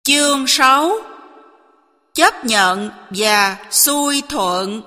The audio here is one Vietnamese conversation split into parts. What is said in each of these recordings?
Chương 6: Chấp nhận và xuôi thuận.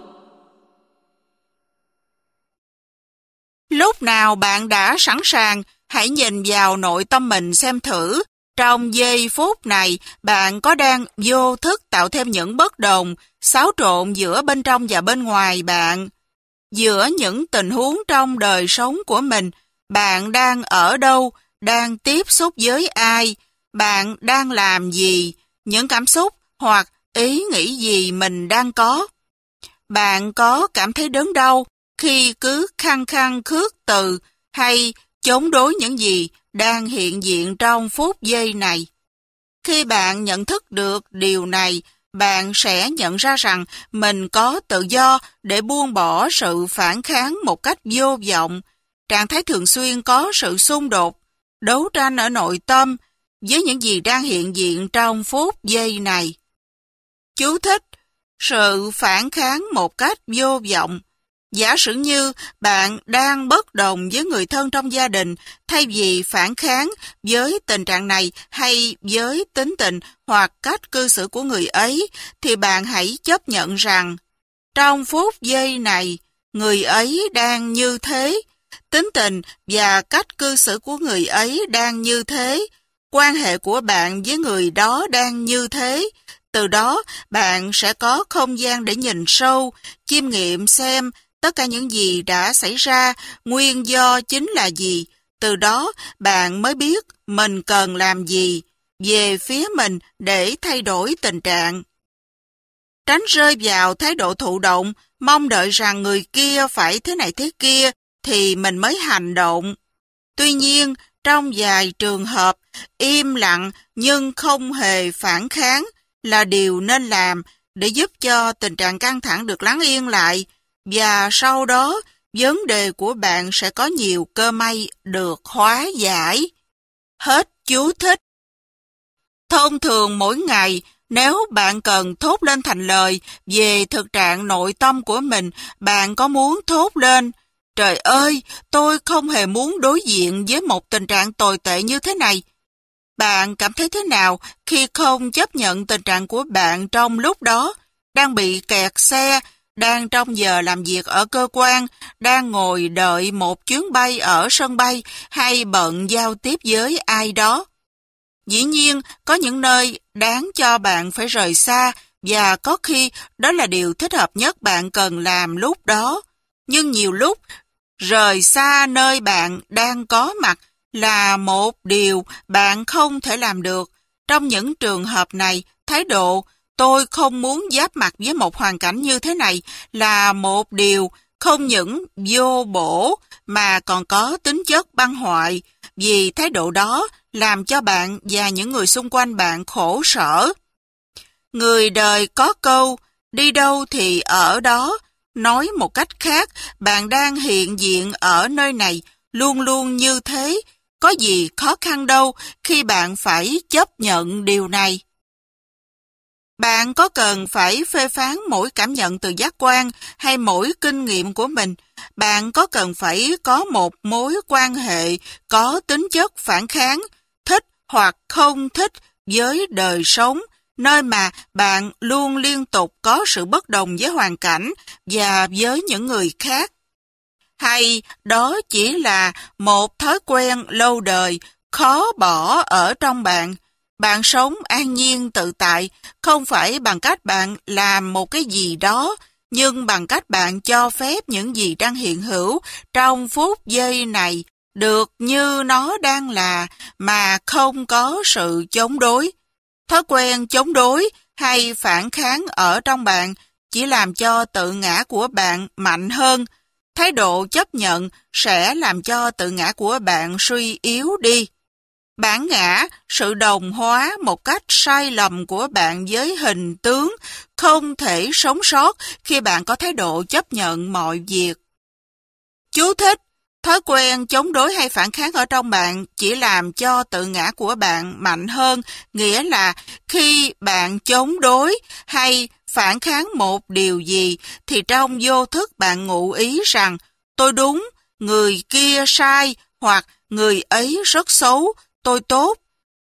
Lúc nào bạn đã sẵn sàng, hãy nhìn vào nội tâm mình xem thử. Trong giây phút này, bạn có đang vô thức tạo thêm những bất đồng, xáo trộn giữa bên trong và bên ngoài bạn? Giữa những tình huống trong đời sống của mình, bạn đang ở đâu, đang tiếp xúc với ai, bạn đang làm gì, những cảm xúc hoặc ý nghĩ gì mình đang có? Bạn có cảm thấy đớn đau khi cứ khăng khăng khước từ hay chống đối những gì đang hiện diện trong phút giây này? Khi bạn nhận thức được điều này, bạn sẽ nhận ra rằng mình có tự do để buông bỏ sự phản kháng một cách vô vọng. Trạng thái thường xuyên có sự xung đột, đấu tranh ở nội tâm với những gì đang hiện diện trong phút giây này. Chú thích: sự phản kháng một cách vô vọng. Giả sử như bạn đang bất đồng với người thân trong gia đình, thay vì phản kháng với tình trạng này hay với tính tình hoặc cách cư xử của người ấy, thì bạn hãy chấp nhận rằng trong phút giây này, người ấy đang như thế, tính tình và cách cư xử của người ấy đang như thế, quan hệ của bạn với người đó đang như thế. Từ đó, bạn sẽ có không gian để nhìn sâu, chiêm nghiệm xem tất cả những gì đã xảy ra, nguyên do chính là gì. Từ đó, bạn mới biết mình cần làm gì về phía mình để thay đổi tình trạng. Tránh rơi vào thái độ thụ động, mong đợi rằng người kia phải thế này thế kia, thì mình mới hành động. Tuy nhiên, trong vài trường hợp, im lặng nhưng không hề phản kháng là điều nên làm để giúp cho tình trạng căng thẳng được lắng yên lại, và sau đó vấn đề của bạn sẽ có nhiều cơ may được hóa giải. Hết chú thích. Thông thường mỗi ngày, nếu bạn cần thốt lên thành lời về thực trạng nội tâm của mình, bạn có muốn thốt lên: "Trời ơi, tôi không hề muốn đối diện với một tình trạng tồi tệ như thế này"? Bạn cảm thấy thế nào khi không chấp nhận tình trạng của bạn trong lúc đó, đang bị kẹt xe, đang trong giờ làm việc ở cơ quan, đang ngồi đợi một chuyến bay ở sân bay hay bận giao tiếp với ai đó? Dĩ nhiên, có những nơi đáng cho bạn phải rời xa và có khi đó là điều thích hợp nhất bạn cần làm lúc đó. Nhưng nhiều lúc, rời xa nơi bạn đang có mặt là một điều bạn không thể làm được. Trong những trường hợp này, thái độ "tôi không muốn giáp mặt với một hoàn cảnh như thế này" là một điều không những vô bổ mà còn có tính chất băng hoại, vì thái độ đó làm cho bạn và những người xung quanh bạn khổ sở. Người đời có câu "đi đâu thì ở đó", nói một cách khác, bạn đang hiện diện ở nơi này luôn luôn như thế. Có gì khó khăn đâu khi bạn phải chấp nhận điều này. Bạn có cần phải phê phán mỗi cảm nhận từ giác quan hay mỗi kinh nghiệm của mình? Bạn có cần phải có một mối quan hệ có tính chất phản kháng, thích hoặc không thích với đời sống, nơi mà bạn luôn liên tục có sự bất đồng với hoàn cảnh và với những người khác? Hay đó chỉ là một thói quen lâu đời, khó bỏ ở trong bạn? Bạn sống an nhiên tự tại, không phải bằng cách bạn làm một cái gì đó, nhưng bằng cách bạn cho phép những gì đang hiện hữu trong phút giây này được như nó đang là, mà không có sự chống đối. Thói quen chống đối hay phản kháng ở trong bạn chỉ làm cho tự ngã của bạn mạnh hơn. Thái độ chấp nhận sẽ làm cho tự ngã của bạn suy yếu đi. Bản ngã, sự đồng hóa một cách sai lầm của bạn với hình tướng, không thể sống sót khi bạn có thái độ chấp nhận mọi việc. Chú thích: thói quen chống đối hay phản kháng ở trong bạn chỉ làm cho tự ngã của bạn mạnh hơn, nghĩa là khi bạn chống đối hay phản kháng một điều gì, thì trong vô thức bạn ngụ ý rằng "tôi đúng, người kia sai" hoặc "người ấy rất xấu, tôi tốt".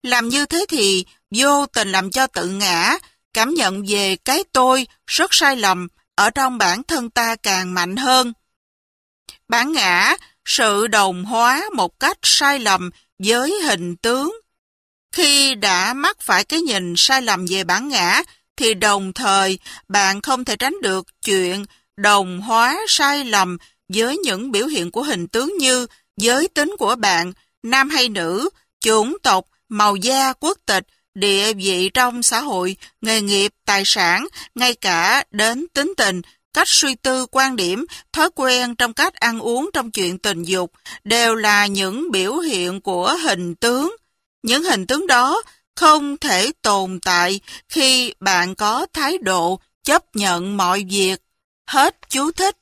Làm như thế thì vô tình làm cho tự ngã, cảm nhận về cái tôi rất sai lầm ở trong bản thân ta càng mạnh hơn. Bản ngã, sự đồng hóa một cách sai lầm với hình tướng. Khi đã mắc phải cái nhìn sai lầm về bản ngã, thì đồng thời bạn không thể tránh được chuyện đồng hóa sai lầm với những biểu hiện của hình tướng như giới tính của bạn, nam hay nữ, chủng tộc, màu da, quốc tịch, địa vị trong xã hội, nghề nghiệp, tài sản, ngay cả đến tính tình, cách suy tư, quan điểm, thói quen trong cách ăn uống, trong chuyện tình dục, đều là những biểu hiện của hình tướng. Những hình tướng đó không thể tồn tại khi bạn có thái độ chấp nhận mọi việc. Hết chú thích.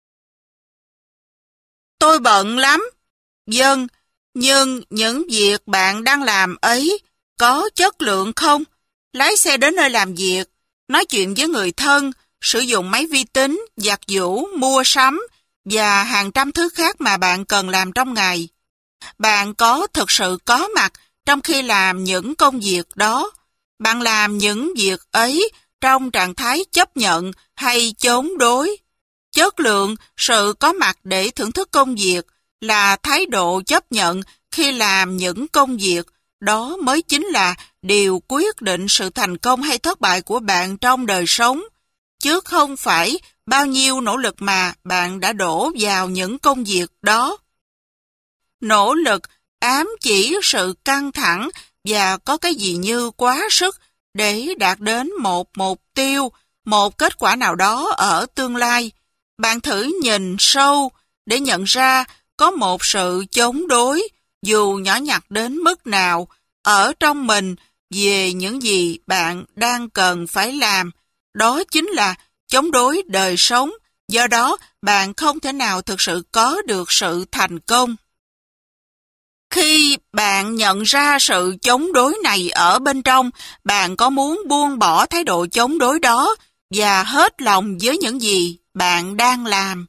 Tôi bận lắm. Vâng, nhưng những việc bạn đang làm ấy có chất lượng không? Lái xe đến nơi làm việc, nói chuyện với người thân, sử dụng máy vi tính, giặt giũ, mua sắm và hàng trăm thứ khác mà bạn cần làm trong ngày. Bạn có thực sự có mặt trong khi làm những công việc đó? Bạn làm những việc ấy trong trạng thái chấp nhận hay chống đối? Chất lượng, sự có mặt để thưởng thức công việc là thái độ chấp nhận khi làm những công việc, đó mới chính là điều quyết định sự thành công hay thất bại của bạn trong đời sống, chứ không phải bao nhiêu nỗ lực mà bạn đã đổ vào những công việc đó. Nỗ lực ám chỉ sự căng thẳng và có cái gì như quá sức để đạt đến một mục tiêu, một kết quả nào đó ở tương lai. Bạn thử nhìn sâu để nhận ra có một sự chống đối, dù nhỏ nhặt đến mức nào, ở trong mình về những gì bạn đang cần phải làm. Đó chính là chống đối đời sống, do đó bạn không thể nào thực sự có được sự thành công. Khi bạn nhận ra sự chống đối này ở bên trong, bạn có muốn buông bỏ thái độ chống đối đó và hết lòng với những gì bạn đang làm.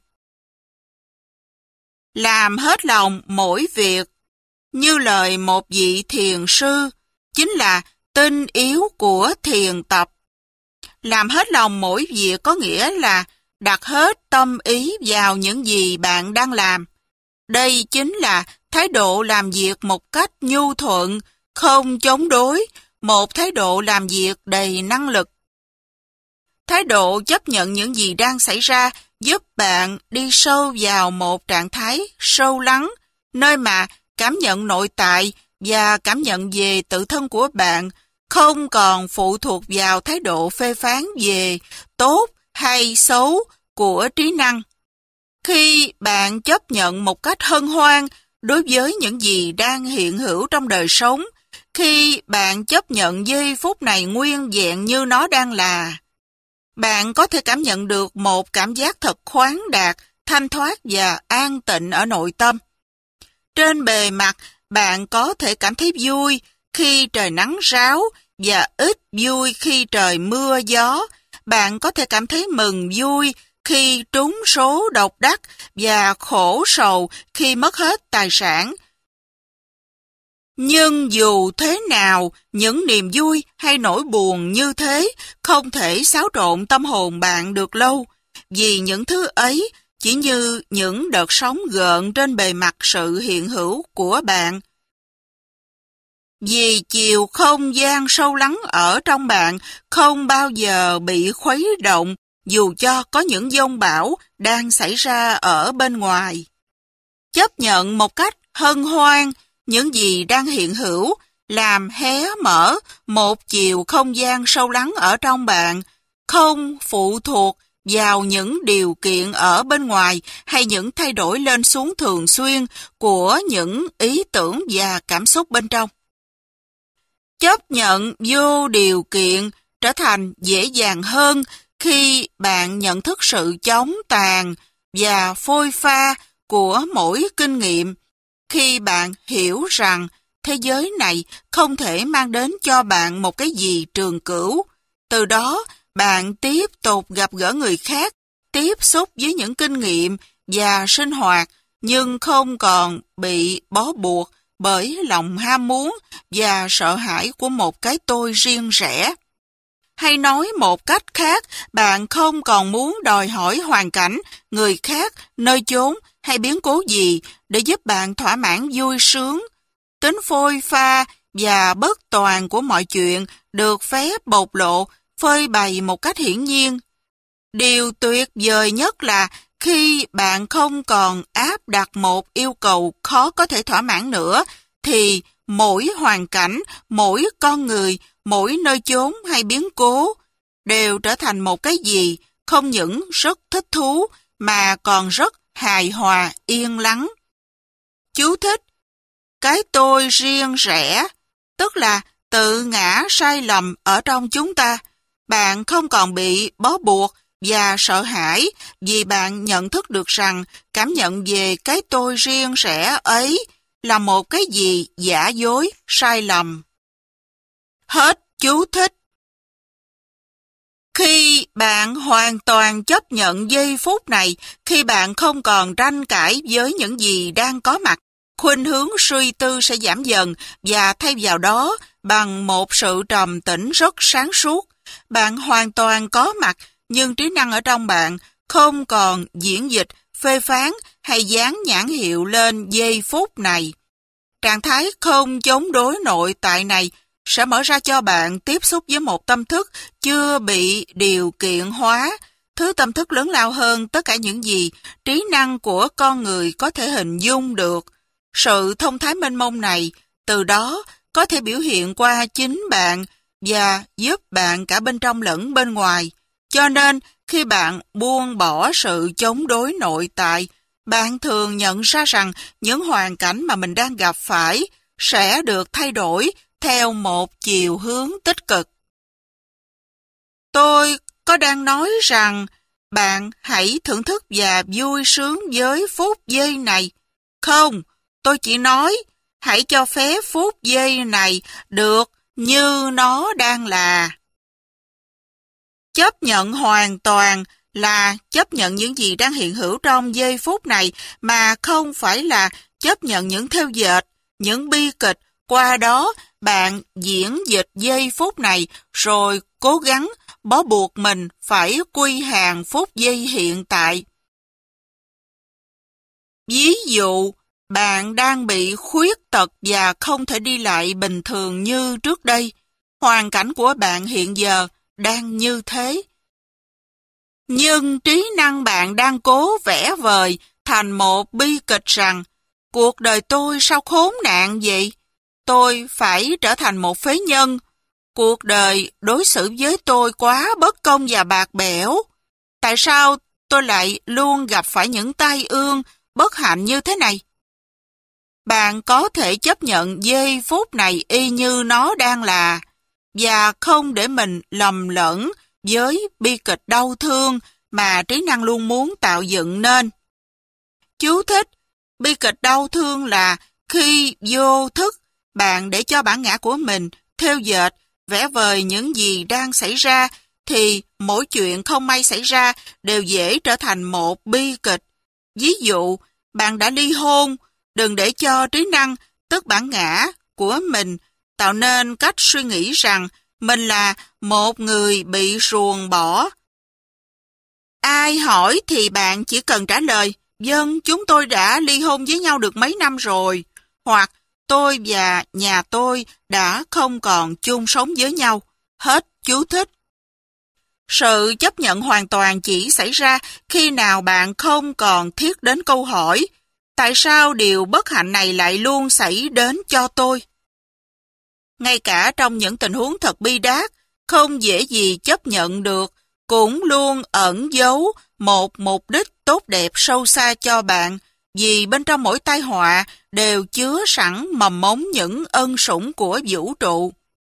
Làm hết lòng mỗi việc, như lời một vị thiền sư, chính là tinh yếu của thiền tập. Làm hết lòng mỗi việc có nghĩa là đặt hết tâm ý vào những gì bạn đang làm. Đây chính là thái độ làm việc một cách nhu thuận, không chống đối, một thái độ làm việc đầy năng lực. Thái độ chấp nhận những gì đang xảy ra giúp bạn đi sâu vào một trạng thái sâu lắng, nơi mà cảm nhận nội tại và cảm nhận về tự thân của bạn không còn phụ thuộc vào thái độ phê phán về tốt hay xấu của trí năng. Khi bạn chấp nhận một cách hân hoan đối với những gì đang hiện hữu trong đời sống, khi bạn chấp nhận giây phút này nguyên vẹn như nó đang là, bạn có thể cảm nhận được một cảm giác thật khoáng đạt, thanh thoát và an tịnh ở nội tâm. Trên bề mặt, bạn có thể cảm thấy vui khi trời nắng ráo và ít vui khi trời mưa gió. Bạn có thể cảm thấy mừng vui khi trúng số độc đắc và khổ sầu khi mất hết tài sản. Nhưng dù thế nào, những niềm vui hay nỗi buồn như thế không thể xáo trộn tâm hồn bạn được lâu, vì những thứ ấy chỉ như những đợt sóng gợn trên bề mặt sự hiện hữu của bạn. Vì chiều không gian sâu lắng ở trong bạn không bao giờ bị khuấy động, dù cho có những dông bão đang xảy ra ở bên ngoài. Chấp nhận một cách hân hoan những gì đang hiện hữu, làm hé mở một chiều không gian sâu lắng ở trong bạn, không phụ thuộc vào những điều kiện ở bên ngoài hay những thay đổi lên xuống thường xuyên của những ý tưởng và cảm xúc bên trong. Chấp nhận vô điều kiện trở thành dễ dàng hơn khi bạn nhận thức sự chóng tàn và phôi pha của mỗi kinh nghiệm, khi bạn hiểu rằng thế giới này không thể mang đến cho bạn một cái gì trường cửu. Từ đó, bạn tiếp tục gặp gỡ người khác, tiếp xúc với những kinh nghiệm và sinh hoạt, nhưng không còn bị bó buộc bởi lòng ham muốn và sợ hãi của một cái tôi riêng rẽ. Hay nói một cách khác, bạn không còn muốn đòi hỏi hoàn cảnh, người khác, nơi chốn hay biến cố gì để giúp bạn thỏa mãn vui sướng. Tính phôi pha và bất toàn của mọi chuyện được phép bộc lộ, phơi bày một cách hiển nhiên. Điều tuyệt vời nhất là khi bạn không còn áp đặt một yêu cầu khó có thể thỏa mãn nữa, thì mỗi hoàn cảnh, mỗi con người, mỗi nơi chốn hay biến cố đều trở thành một cái gì không những rất thích thú mà còn rất hài hòa, yên lắng. Chú thích: cái tôi riêng rẽ, tức là tự ngã sai lầm ở trong chúng ta. Bạn không còn bị bó buộc và sợ hãi vì bạn nhận thức được rằng cảm nhận về cái tôi riêng rẽ ấy là một cái gì giả dối, sai lầm. Hết chú thích. Khi bạn hoàn toàn chấp nhận giây phút này, khi bạn không còn tranh cãi với những gì đang có mặt, khuynh hướng suy tư sẽ giảm dần và thay vào đó bằng một sự trầm tĩnh rất sáng suốt. Bạn hoàn toàn có mặt, nhưng trí năng ở trong bạn không còn diễn dịch, phê phán hay dán nhãn hiệu lên giây phút này. Trạng thái không chống đối nội tại này sẽ mở ra cho bạn tiếp xúc với một tâm thức chưa bị điều kiện hóa, thứ tâm thức lớn lao hơn tất cả những gì trí năng của con người có thể hình dung được. Sự thông thái mênh mông này từ đó có thể biểu hiện qua chính bạn và giúp bạn cả bên trong lẫn bên ngoài. Cho nên, khi bạn buông bỏ sự chống đối nội tại, bạn thường nhận ra rằng những hoàn cảnh mà mình đang gặp phải sẽ được thay đổi theo một chiều hướng tích cực. Tôi có đang nói rằng bạn hãy thưởng thức và vui sướng với phút giây này? Không, tôi chỉ nói hãy cho phép phút giây này được như nó đang là. Chấp nhận hoàn toàn là chấp nhận những gì đang hiện hữu trong giây phút này mà không phải là chấp nhận những thêu dệt, những bi kịch. Qua đó, bạn diễn dịch giây phút này rồi cố gắng bó buộc mình phải quy hàng phút giây hiện tại. Ví dụ, bạn đang bị khuyết tật và không thể đi lại bình thường như trước đây. Hoàn cảnh của bạn hiện giờ đang như thế. Nhưng trí năng bạn đang cố vẽ vời thành một bi kịch rằng cuộc đời tôi sao khốn nạn vậy? Tôi phải trở thành một phế nhân. Cuộc đời đối xử với tôi quá bất công và bạc bẽo. Tại sao tôi lại luôn gặp phải những tai ương, bất hạnh như thế này? Bạn có thể chấp nhận giây phút này y như nó đang là và không để mình lầm lẫn với bi kịch đau thương mà trí năng luôn muốn tạo dựng nên. Chú thích: bi kịch đau thương là khi vô thức bạn để cho bản ngã của mình thêu dệt, vẽ vời những gì đang xảy ra, thì mỗi chuyện không may xảy ra đều dễ trở thành một bi kịch. Ví dụ, bạn đã ly hôn, đừng để cho trí năng, tức bản ngã của mình, tạo nên cách suy nghĩ rằng mình là một người bị ruồng bỏ. Ai hỏi thì bạn chỉ cần trả lời, vâng, chúng tôi đã ly hôn với nhau được mấy năm rồi, hoặc tôi và nhà tôi đã không còn chung sống với nhau. Hết chú thích. Sự chấp nhận hoàn toàn chỉ xảy ra khi nào bạn không còn thiết đến câu hỏi, tại sao điều bất hạnh này lại luôn xảy đến cho tôi? Ngay cả trong những tình huống thật bi đát, không dễ gì chấp nhận được, cũng luôn ẩn giấu một mục đích tốt đẹp sâu xa cho bạn, vì bên trong mỗi tai họa đều chứa sẵn mầm mống những ân sủng của vũ trụ.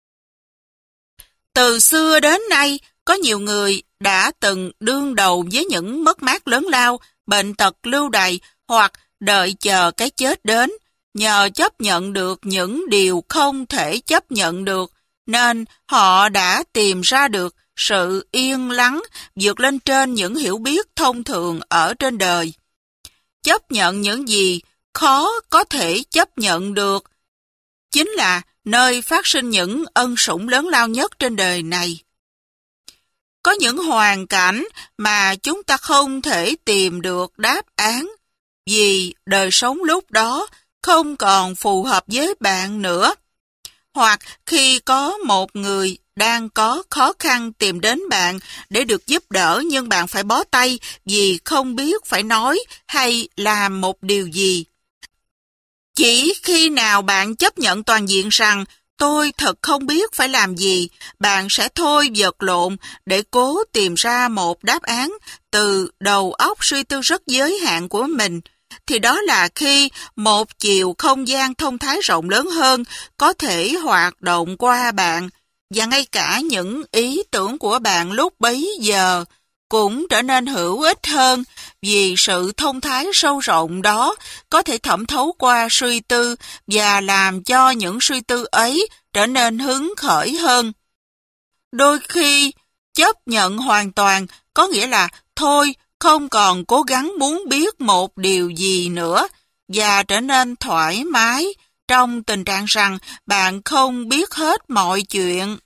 Từ xưa đến nay, có nhiều người đã từng đương đầu với những mất mát lớn lao, bệnh tật lưu đày hoặc đợi chờ cái chết đến, nhờ chấp nhận được những điều không thể chấp nhận được, nên họ đã tìm ra được sự yên lắng vượt lên trên những hiểu biết thông thường ở trên đời. Chấp nhận những gì khó có thể chấp nhận được, chính là nơi phát sinh những ân sủng lớn lao nhất trên đời này. Có những hoàn cảnh mà chúng ta không thể tìm được đáp án, vì đời sống lúc đó không còn phù hợp với bạn nữa. Hoặc khi có một người đang có khó khăn tìm đến bạn để được giúp đỡ, nhưng bạn phải bó tay vì không biết phải nói hay làm một điều gì. Chỉ khi nào bạn chấp nhận toàn diện rằng tôi thật không biết phải làm gì, bạn sẽ thôi vật lộn để cố tìm ra một đáp án từ đầu óc suy tư rất giới hạn của mình, thì đó là khi một chiều không gian thông thái rộng lớn hơn có thể hoạt động qua bạn, và ngay cả những ý tưởng của bạn lúc bấy giờ cũng trở nên hữu ích hơn, vì sự thông thái sâu rộng đó có thể thẩm thấu qua suy tư và làm cho những suy tư ấy trở nên hứng khởi hơn. Đôi khi, chấp nhận hoàn toàn có nghĩa là thôi, không còn cố gắng muốn biết một điều gì nữa, và trở nên thoải mái trong tình trạng rằng bạn không biết hết mọi chuyện.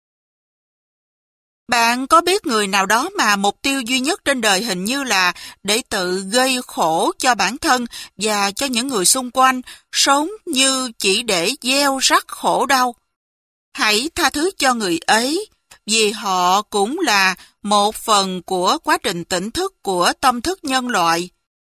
Bạn có biết người nào đó mà mục tiêu duy nhất trên đời hình như là để tự gây khổ cho bản thân và cho những người xung quanh, sống như chỉ để gieo rắc khổ đau? Hãy tha thứ cho người ấy, vì họ cũng là một phần của quá trình tỉnh thức của tâm thức nhân loại.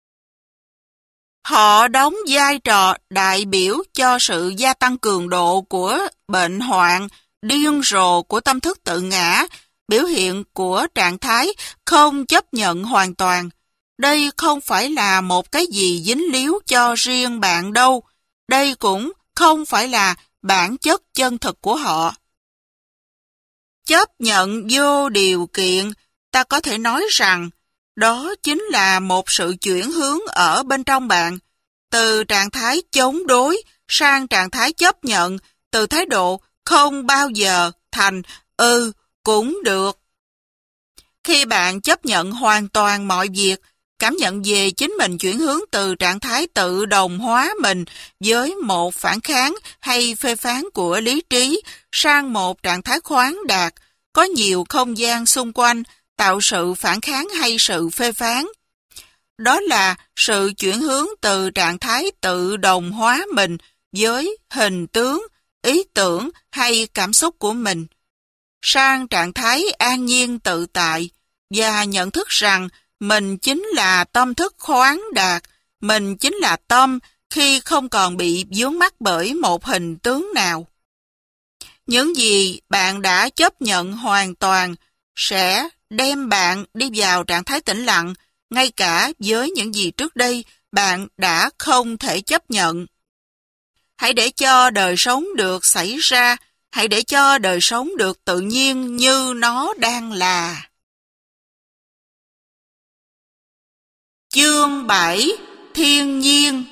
Họ đóng vai trò đại biểu cho sự gia tăng cường độ của bệnh hoạn, điên rồ của tâm thức tự ngã, biểu hiện của trạng thái không chấp nhận hoàn toàn. Đây không phải là một cái gì dính líu cho riêng bạn đâu. Đây cũng không phải là bản chất chân thực của họ. Chấp nhận vô điều kiện, ta có thể nói rằng đó chính là một sự chuyển hướng ở bên trong bạn, từ trạng thái chống đối sang trạng thái chấp nhận, từ thái độ không bao giờ thành cũng được. Khi bạn chấp nhận hoàn toàn mọi việc, cảm nhận về chính mình chuyển hướng từ trạng thái tự đồng hóa mình với một phản kháng hay phê phán của lý trí sang một trạng thái khoáng đạt, có nhiều không gian xung quanh tạo sự phản kháng hay sự phê phán. Đó là sự chuyển hướng từ trạng thái tự đồng hóa mình với hình tướng, ý tưởng hay cảm xúc của mình, sang trạng thái an nhiên tự tại và nhận thức rằng mình chính là tâm thức khoáng đạt, mình chính là tâm khi không còn bị vướng mắc bởi một hình tướng nào. Những gì bạn đã chấp nhận hoàn toàn sẽ đem bạn đi vào trạng thái tĩnh lặng, ngay cả với những gì trước đây bạn đã không thể chấp nhận. Hãy để cho đời sống được xảy ra, hãy để cho đời sống được tự nhiên như nó đang là. Chương 7: Thiên nhiên.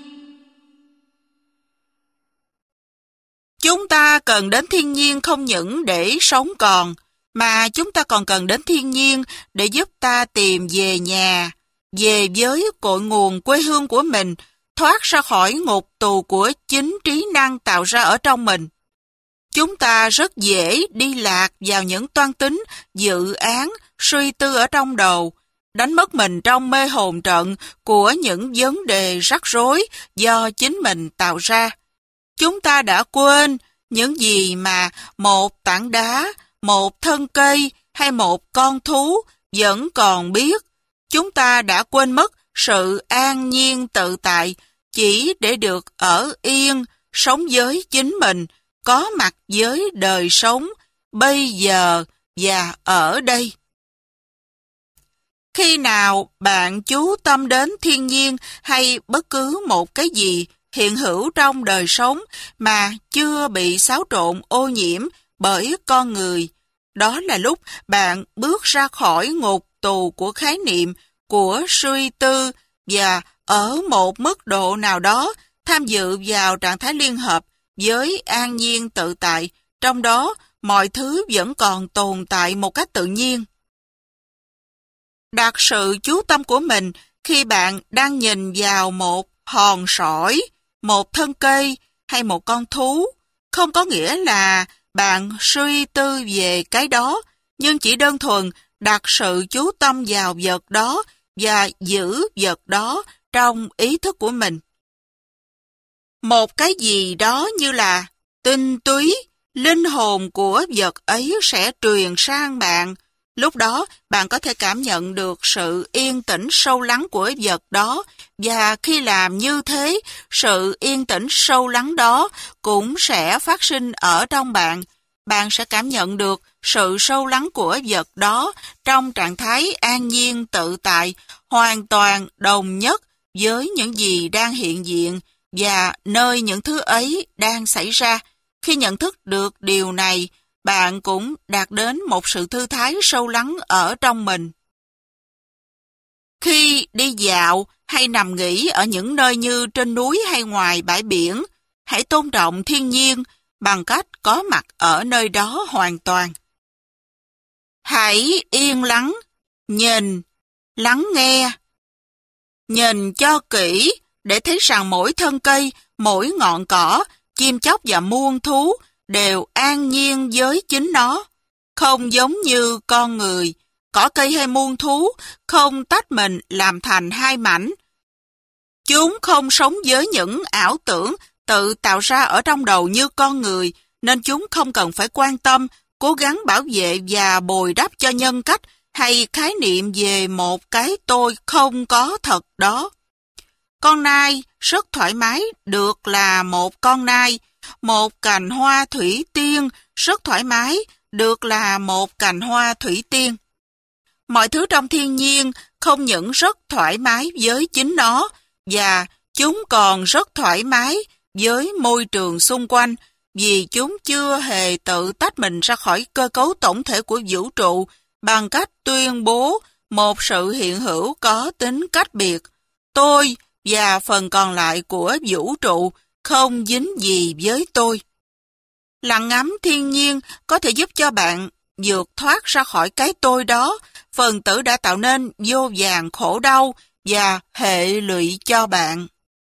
Chúng ta cần đến thiên nhiên không những để sống còn, mà chúng ta còn cần đến thiên nhiên để giúp ta tìm về nhà, về với cội nguồn quê hương của mình, thoát ra khỏi ngục tù của chính trí năng tạo ra ở trong mình. Chúng ta rất dễ đi lạc vào những toan tính, dự án, suy tư ở trong đầu, đánh mất mình trong mê hồn trận của những vấn đề rắc rối do chính mình tạo ra. Chúng ta đã quên những gì mà một tảng đá, một thân cây hay một con thú vẫn còn biết. Chúng ta đã quên mất sự an nhiên tự tại chỉ để được ở yên, sống với chính mình, có mặt với đời sống, bây giờ và ở đây. Khi nào bạn chú tâm đến thiên nhiên hay bất cứ một cái gì hiện hữu trong đời sống mà chưa bị xáo trộn ô nhiễm bởi con người, đó là lúc bạn bước ra khỏi ngục tù của khái niệm, của suy tư và ở một mức độ nào đó tham dự vào trạng thái liên hợp với an nhiên tự tại, trong đó mọi thứ vẫn còn tồn tại một cách tự nhiên. Đặt sự chú tâm của mình khi bạn đang nhìn vào một hòn sỏi, một thân cây hay một con thú, không có nghĩa là bạn suy tư về cái đó, nhưng chỉ đơn thuần đặt sự chú tâm vào vật đó và giữ vật đó trong ý thức của mình. Một cái gì đó như là tinh túy, linh hồn của vật ấy sẽ truyền sang bạn. Lúc đó, bạn có thể cảm nhận được sự yên tĩnh sâu lắng của vật đó, và khi làm như thế, sự yên tĩnh sâu lắng đó cũng sẽ phát sinh ở trong bạn. Bạn sẽ cảm nhận được sự sâu lắng của vật đó trong trạng thái an nhiên tự tại, hoàn toàn đồng nhất với những gì đang hiện diện và nơi những thứ ấy đang xảy ra. Khi nhận thức được điều này, bạn cũng đạt đến một sự thư thái sâu lắng ở trong mình. Khi đi dạo hay nằm nghỉ ở những nơi như trên núi hay ngoài bãi biển, hãy tôn trọng thiên nhiên bằng cách có mặt ở nơi đó hoàn toàn. Hãy yên lắng, nhìn, lắng nghe. Nhìn cho kỹ để thấy rằng mỗi thân cây, mỗi ngọn cỏ, chim chóc và muôn thú đều an nhiên với chính nó, không giống như con người. Cỏ cây hay muôn thú không tách mình làm thành hai mảnh. Chúng không sống với những ảo tưởng tự tạo ra ở trong đầu như con người, nên chúng không cần phải quan tâm, cố gắng bảo vệ và bồi đắp cho nhân cách hay khái niệm về một cái tôi không có thật đó. Con nai rất thoải mái được là một con nai, một cành hoa thủy tiên rất thoải mái được là một cành hoa thủy tiên. Mọi thứ trong thiên nhiên không những rất thoải mái với chính nó, và chúng còn rất thoải mái với môi trường xung quanh, vì chúng chưa hề tự tách mình ra khỏi cơ cấu tổng thể của vũ trụ bằng cách tuyên bố một sự hiện hữu có tính cách biệt. Tôi và phần còn lại của vũ trụ không dính gì với tôi. Lặng ngắm thiên nhiên có thể giúp cho bạn vượt thoát ra khỏi cái tôi đó, phần tử đã tạo nên vô vàn khổ đau và hệ lụy cho bạn.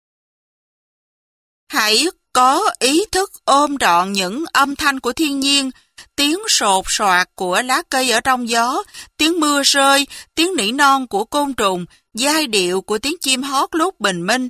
Hãy có ý thức ôm trọn những âm thanh của thiên nhiên, tiếng sột soạt của lá cây ở trong gió, tiếng mưa rơi, tiếng nỉ non của côn trùng, giai điệu của tiếng chim hót lúc bình minh.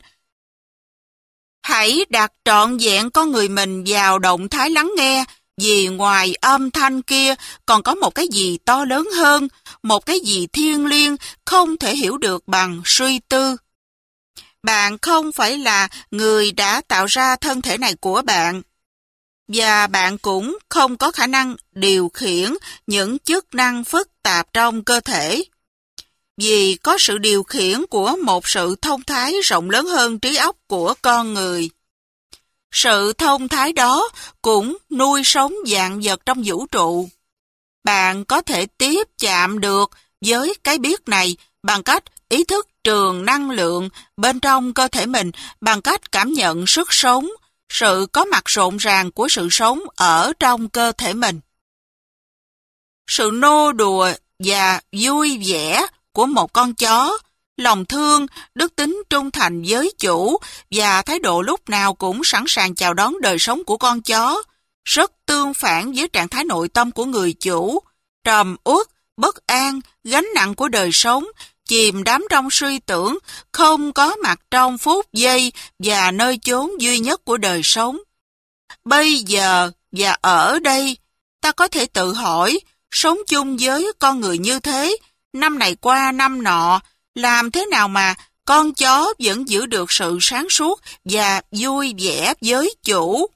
Hãy đặt trọn vẹn con người mình vào động thái lắng nghe, vì ngoài âm thanh kia còn có một cái gì to lớn hơn, một cái gì thiêng liêng không thể hiểu được bằng suy tư. Bạn không phải là người đã tạo ra thân thể này của bạn, và bạn cũng không có khả năng điều khiển những chức năng phức tạp trong cơ thể. Vì có sự điều khiển của một sự thông thái rộng lớn hơn trí óc của con người. Sự thông thái đó cũng nuôi sống vạn vật trong vũ trụ. Bạn có thể tiếp chạm được với cái biết này bằng cách ý thức trường năng lượng bên trong cơ thể mình, bằng cách cảm nhận sức sống, sự có mặt rộn ràng của sự sống ở trong cơ thể mình. Sự nô đùa và vui vẻ của một con chó, lòng thương, đức tính trung thành với chủ và thái độ lúc nào cũng sẵn sàng chào đón đời sống của con chó, rất tương phản với trạng thái nội tâm của người chủ, trầm uất, bất an, gánh nặng của đời sống, chìm đắm trong suy tưởng, không có mặt trong phút giây và nơi chốn duy nhất của đời sống. Bây giờ và ở đây, ta có thể tự hỏi, sống chung với con người như thế, năm này qua năm nọ, làm thế nào mà con chó vẫn giữ được sự sáng suốt và vui vẻ với chủ?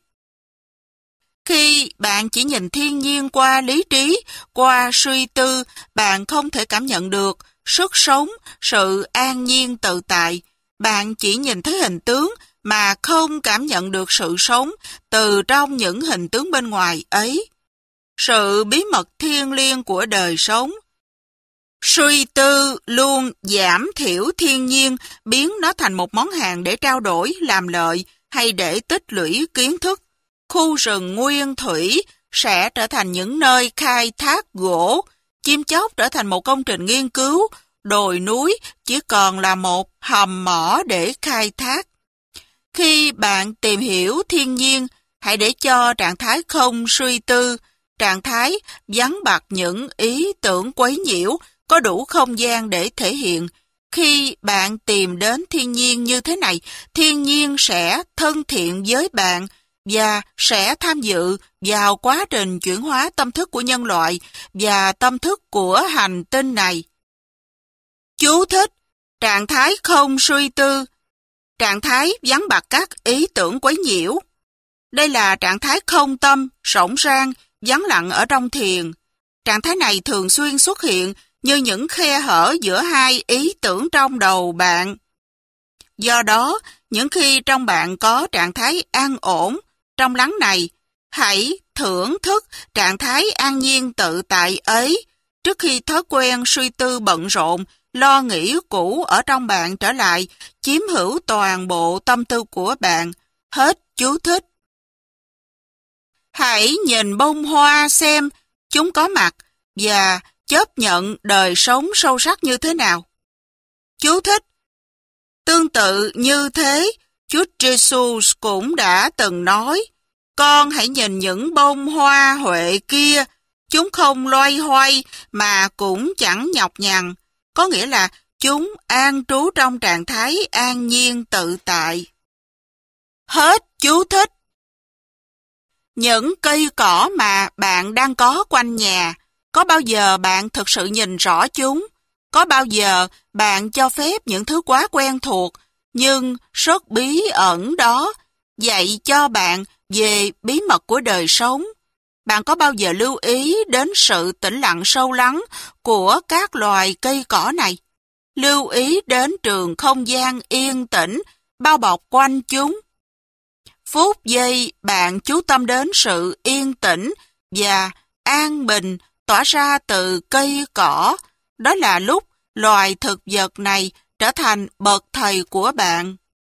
Khi bạn chỉ nhìn thiên nhiên qua lý trí, qua suy tư, bạn không thể cảm nhận được sức sống, sự an nhiên tự tại. Bạn chỉ nhìn thấy hình tướng mà không cảm nhận được sự sống từ trong những hình tướng bên ngoài ấy. Sự bí mật thiêng liêng của đời sống. Suy tư luôn giảm thiểu thiên nhiên, biến nó thành một món hàng để trao đổi, làm lợi hay để tích lũy kiến thức. Khu rừng nguyên thủy sẽ trở thành những nơi khai thác gỗ, chim chóc trở thành một công trình nghiên cứu, đồi núi chỉ còn là một hầm mỏ để khai thác. Khi bạn tìm hiểu thiên nhiên, hãy để cho trạng thái không suy tư, trạng thái vắng bặt những ý tưởng quấy nhiễu, có đủ không gian để thể hiện. Khi bạn tìm đến thiên nhiên như thế này, thiên nhiên sẽ thân thiện với bạn và sẽ tham dự vào quá trình chuyển hóa tâm thức của nhân loại và tâm thức của hành tinh này. Chú thích: trạng thái không suy tư, trạng thái vắng bặt các ý tưởng quấy nhiễu. Đây là trạng thái không tâm, rỗng rang, vắng lặng ở trong thiền. Trạng thái này thường xuyên xuất hiện như những khe hở giữa hai ý tưởng trong đầu bạn. Do đó, những khi trong bạn có trạng thái an ổn, trong lắng này, hãy thưởng thức trạng thái an nhiên tự tại ấy trước khi thói quen suy tư bận rộn, lo nghĩ cũ ở trong bạn trở lại, chiếm hữu toàn bộ tâm tư của bạn. Hết chú thích. Hãy nhìn bông hoa xem chúng có mặt và chấp nhận đời sống sâu sắc như thế nào. Chú thích: tương tự như thế, Chúa Giêsu cũng đã từng nói, con hãy nhìn những bông hoa huệ kia, chúng không loay hoay mà cũng chẳng nhọc nhằn, có nghĩa là chúng an trú trong trạng thái an nhiên tự tại. Hết chú thích. Những cây cỏ mà bạn đang có quanh nhà, có bao giờ bạn thực sự nhìn rõ chúng? Có bao giờ bạn cho phép những thứ quá quen thuộc, nhưng rất bí ẩn đó, dạy cho bạn về bí mật của đời sống? Bạn có bao giờ lưu ý đến sự tĩnh lặng sâu lắng của các loài cây cỏ này? Lưu ý đến trường không gian yên tĩnh bao bọc quanh chúng? Phút giây bạn chú tâm đến sự yên tĩnh và an bình tỏa ra từ cây cỏ, đó là lúc loài thực vật này trở thành bậc thầy của bạn.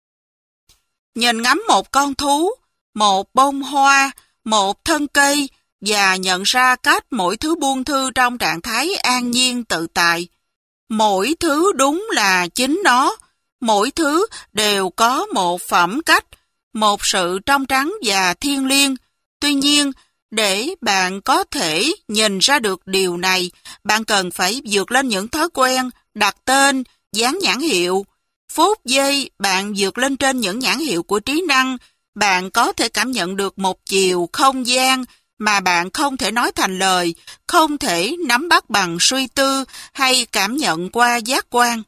Nhìn ngắm một con thú, một bông hoa, một thân cây và nhận ra cách mỗi thứ buông thư trong trạng thái an nhiên tự tại. Mỗi thứ đúng là chính nó, mỗi thứ đều có một phẩm cách, một sự trong trắng và thiêng liêng. Tuy nhiên, để bạn có thể nhìn ra được điều này, bạn cần phải vượt lên những thói quen, đặt tên, dán nhãn hiệu. Phút giây bạn vượt lên trên những nhãn hiệu của trí năng, bạn có thể cảm nhận được một chiều không gian mà bạn không thể nói thành lời, không thể nắm bắt bằng suy tư hay cảm nhận qua giác quan.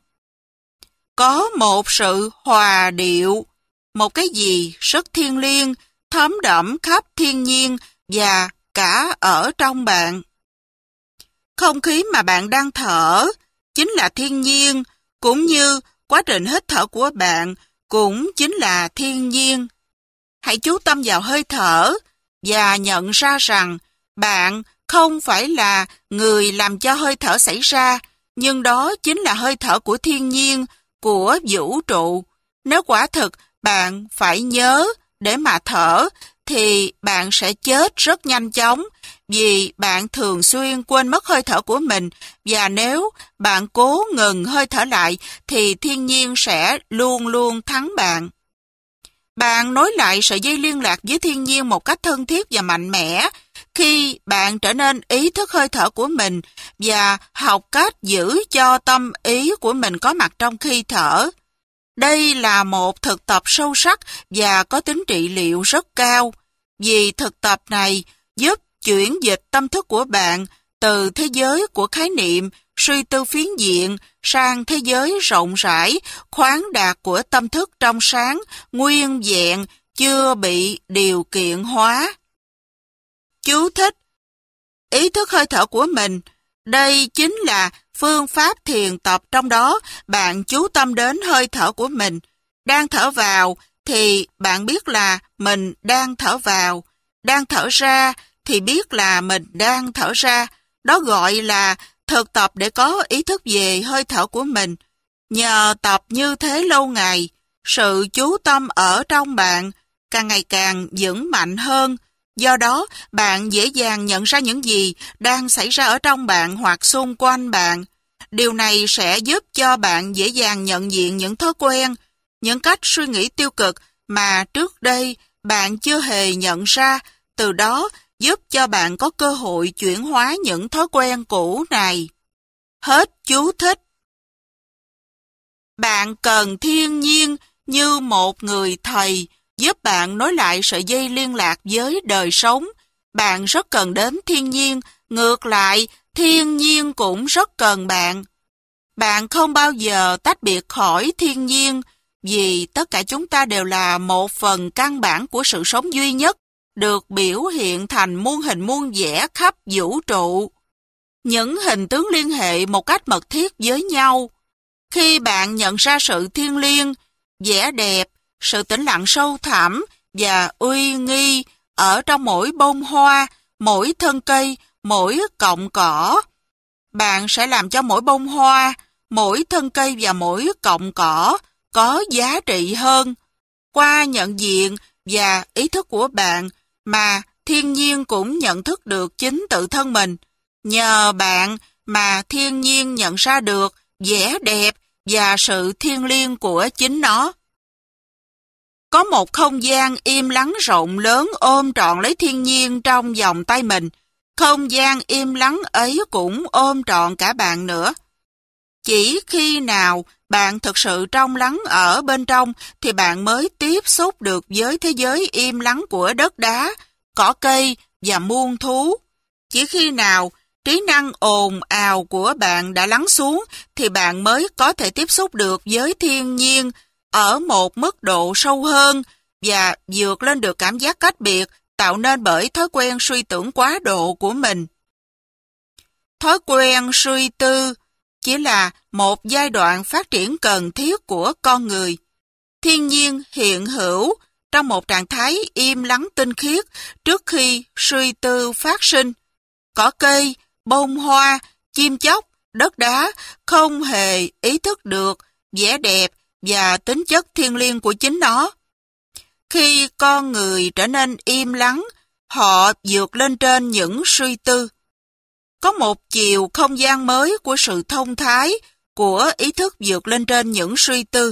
Có một sự hòa điệu, một cái gì rất thiêng liêng, thấm đẫm khắp thiên nhiên và cả ở trong bạn. Không khí mà bạn đang thở chính là thiên nhiên, cũng như quá trình hít thở của bạn cũng chính là thiên nhiên. Hãy chú tâm vào hơi thở và nhận ra rằng bạn không phải là người làm cho hơi thở xảy ra, nhưng đó chính là hơi thở của thiên nhiên, của vũ trụ. Nếu quả thực bạn phải nhớ để mà thở, thì bạn sẽ chết rất nhanh chóng, vì bạn thường xuyên quên mất hơi thở của mình, và nếu bạn cố ngừng hơi thở lại, thì thiên nhiên sẽ luôn luôn thắng bạn. Bạn nối lại sợi dây liên lạc với thiên nhiên một cách thân thiết và mạnh mẽ khi bạn trở nên ý thức hơi thở của mình và học cách giữ cho tâm ý của mình có mặt trong khi thở. Đây là một thực tập sâu sắc và có tính trị liệu rất cao, vì thực tập này giúp chuyển dịch tâm thức của bạn từ thế giới của khái niệm, suy tư phiến diện sang thế giới rộng rãi, khoáng đạt của tâm thức trong sáng, nguyên vẹn, chưa bị điều kiện hóa. Chú thích: ý thức hơi thở của mình, đây chính là phương pháp thiền tập, trong đó bạn chú tâm đến hơi thở của mình. Đang thở vào thì bạn biết là mình đang thở vào, đang thở ra thì biết là mình đang thở ra. Đó gọi là thực tập để có ý thức về hơi thở của mình. Nhờ tập như thế lâu ngày, sự chú tâm ở trong bạn càng ngày càng vững mạnh hơn. Do đó, bạn dễ dàng nhận ra những gì đang xảy ra ở trong bạn hoặc xung quanh bạn. Điều này sẽ giúp cho bạn dễ dàng nhận diện những thói quen, những cách suy nghĩ tiêu cực mà trước đây bạn chưa hề nhận ra, từ đó giúp cho bạn có cơ hội chuyển hóa những thói quen cũ này. Hết chú thích. Bạn cần thiên nhiên như một người thầy giúp bạn nối lại sợi dây liên lạc với đời sống. Bạn rất cần đến thiên nhiên, ngược lại, thiên nhiên cũng rất cần bạn. Bạn không bao giờ tách biệt khỏi thiên nhiên, vì tất cả chúng ta đều là một phần căn bản của sự sống duy nhất, được biểu hiện thành muôn hình muôn vẻ khắp vũ trụ. Những hình tướng liên hệ một cách mật thiết với nhau. Khi bạn nhận ra sự thiêng liêng, vẻ đẹp, sự tĩnh lặng sâu thẳm và uy nghi ở trong mỗi bông hoa, mỗi thân cây, mỗi cọng cỏ, bạn sẽ làm cho mỗi bông hoa, mỗi thân cây và mỗi cọng cỏ có giá trị hơn. Qua nhận diện và ý thức của bạn mà thiên nhiên cũng nhận thức được chính tự thân mình. Nhờ bạn mà thiên nhiên nhận ra được vẻ đẹp và sự thiêng liêng của chính nó. Có một không gian im lắng rộng lớn ôm trọn lấy thiên nhiên trong vòng tay mình. Không gian im lắng ấy cũng ôm trọn cả bạn nữa. Chỉ khi nào bạn thực sự trong lắng ở bên trong thì bạn mới tiếp xúc được với thế giới im lắng của đất đá, cỏ cây và muôn thú. Chỉ khi nào trí năng ồn ào của bạn đã lắng xuống thì bạn mới có thể tiếp xúc được với thiên nhiên ở một mức độ sâu hơn và vượt lên được cảm giác cách biệt tạo nên bởi thói quen suy tưởng quá độ của mình. Thói quen suy tư chỉ là một giai đoạn phát triển cần thiết của con người. Thiên nhiên hiện hữu trong một trạng thái im lắng tinh khiết trước khi suy tư phát sinh. Cỏ cây, bông hoa, chim chóc, đất đá không hề ý thức được vẻ đẹp và tính chất thiêng liêng của chính nó. Khi con người trở nên im lắng, họ vượt lên trên những suy tư. Có một chiều không gian mới của sự thông thái, của ý thức vượt lên trên những suy tư.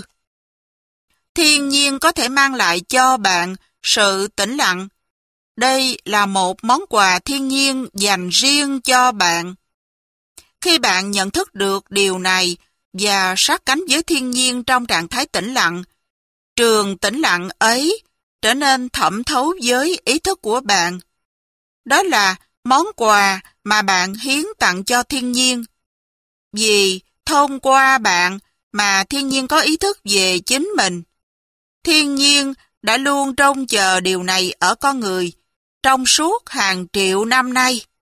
Thiên nhiên có thể mang lại cho bạn sự tĩnh lặng. Đây là một món quà thiên nhiên dành riêng cho bạn. Khi bạn nhận thức được điều này và sát cánh với thiên nhiên trong trạng thái tĩnh lặng, trường tĩnh lặng ấy trở nên thẩm thấu với ý thức của bạn. Đó là món quà mà bạn hiến tặng cho thiên nhiên. Vì thông qua bạn mà thiên nhiên có ý thức về chính mình. Thiên nhiên đã luôn trông chờ điều này ở con người trong suốt hàng triệu năm nay.